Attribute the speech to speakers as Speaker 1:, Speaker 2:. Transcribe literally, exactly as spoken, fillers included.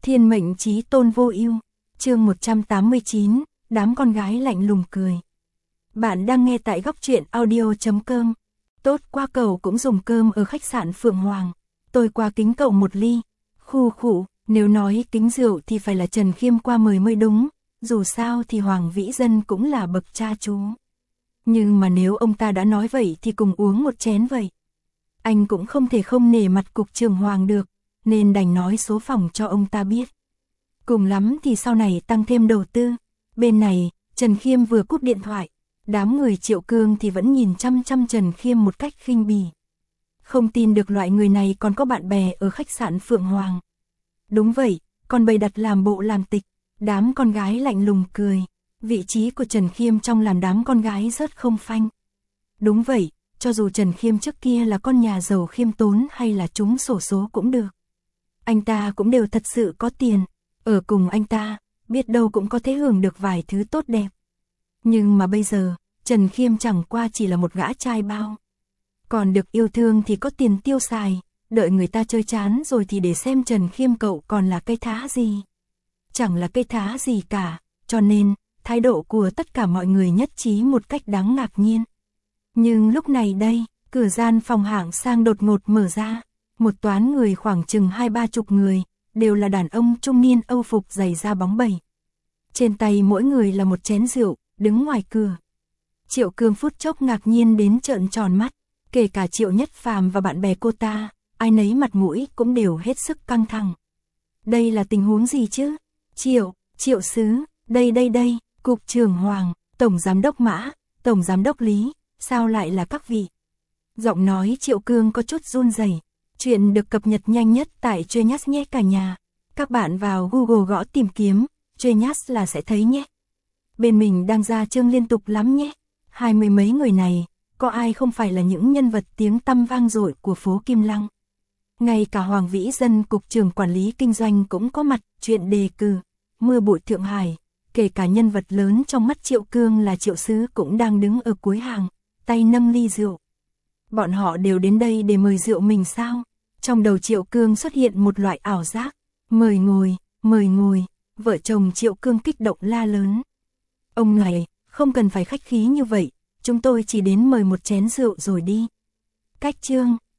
Speaker 1: Thiên mệnh chí tôn vô ưu, chương một trăm tám mươi chín, đám con gái lạnh lùng cười. Bạn đang nghe tại góc truyện audio chấm com. Tốt qua cậu cũng dùng cơm ở khách sạn Phượng Hoàng. Tôi qua kính cậu một ly. Khu khụ, nếu nói kính rượu thì phải là Trần Khiêm qua mời mới đúng. Dù sao thì Hoàng Vĩ Dân cũng là bậc cha chú. Nhưng mà nếu ông ta đã nói vậy thì cùng uống một chén vậy. Anh cũng không thể không nể mặt cục trưởng Hoàng được, nên đành nói số phòng cho ông ta biết. Cùng lắm thì sau này tăng thêm đầu tư. Bên này, Trần Khiêm vừa cúp điện thoại, đám người Triệu Cương thì vẫn nhìn chăm chăm Trần Khiêm một cách khinh bỉ. Không tin được loại người này còn có bạn bè ở khách sạn Phượng Hoàng. Đúng vậy, còn bày đặt làm bộ làm tịch, đám con gái lạnh lùng cười. Vị trí của Trần Khiêm trong làm đám con gái rất không phanh. Đúng vậy, cho dù Trần Khiêm trước kia là con nhà giàu khiêm tốn hay là trúng xổ số cũng được. Anh ta cũng đều thật sự có tiền, ở cùng anh ta, biết đâu cũng có thể hưởng được vài thứ tốt đẹp. Nhưng mà bây giờ, Trần Khiêm chẳng qua chỉ là một gã trai bao. Còn được yêu thương thì có tiền tiêu xài, đợi người ta chơi chán rồi thì để xem Trần Khiêm cậu còn là cây thá gì. Chẳng là cây thá gì cả, cho nên, thái độ của tất cả mọi người nhất trí một cách đáng ngạc nhiên. Nhưng lúc này đây, cửa gian phòng hạng sang đột ngột mở ra, một toán người khoảng chừng hai ba chục người, đều là đàn ông trung niên Âu phục giày da bóng bẩy. Trên tay mỗi người là một chén rượu, đứng ngoài cửa. Triệu Cương phút chốc ngạc nhiên đến trợn tròn mắt, kể cả Triệu Nhất Phàm và bạn bè cô ta, ai nấy mặt mũi cũng đều hết sức căng thẳng. Đây là tình huống gì chứ? Triệu, Triệu Sứ, đây đây đây, Cục trưởng Hoàng, Tổng Giám đốc Mã, Tổng Giám đốc Lý, sao lại là các vị? Giọng nói Triệu Cương có chút run rẩy. Chuyện được cập nhật nhanh nhất tại Genius nhé cả nhà. Các bạn vào Google gõ tìm kiếm, Genius là sẽ thấy nhé. Bên mình đang ra chương liên tục lắm nhé. Hai mươi mấy người này, có ai không phải là những nhân vật tiếng tăm vang dội của phố Kim Lăng. Ngay cả Hoàng Vĩ Dân cục trưởng quản lý kinh doanh cũng có mặt, chuyện đề cử, mưa bụi Thượng Hải, kể cả nhân vật lớn trong mắt Triệu Cương là Triệu Sứ cũng đang đứng ở cuối hàng, tay nâng ly rượu. Bọn họ đều đến đây để mời rượu mình sao? Trong đầu Triệu Cương xuất hiện một loại ảo giác. Mời ngồi, mời ngồi, vợ chồng Triệu Cương kích động la lớn. Ông này, không cần phải khách khí như vậy, chúng tôi chỉ đến mời một chén rượu rồi đi. Cách chương,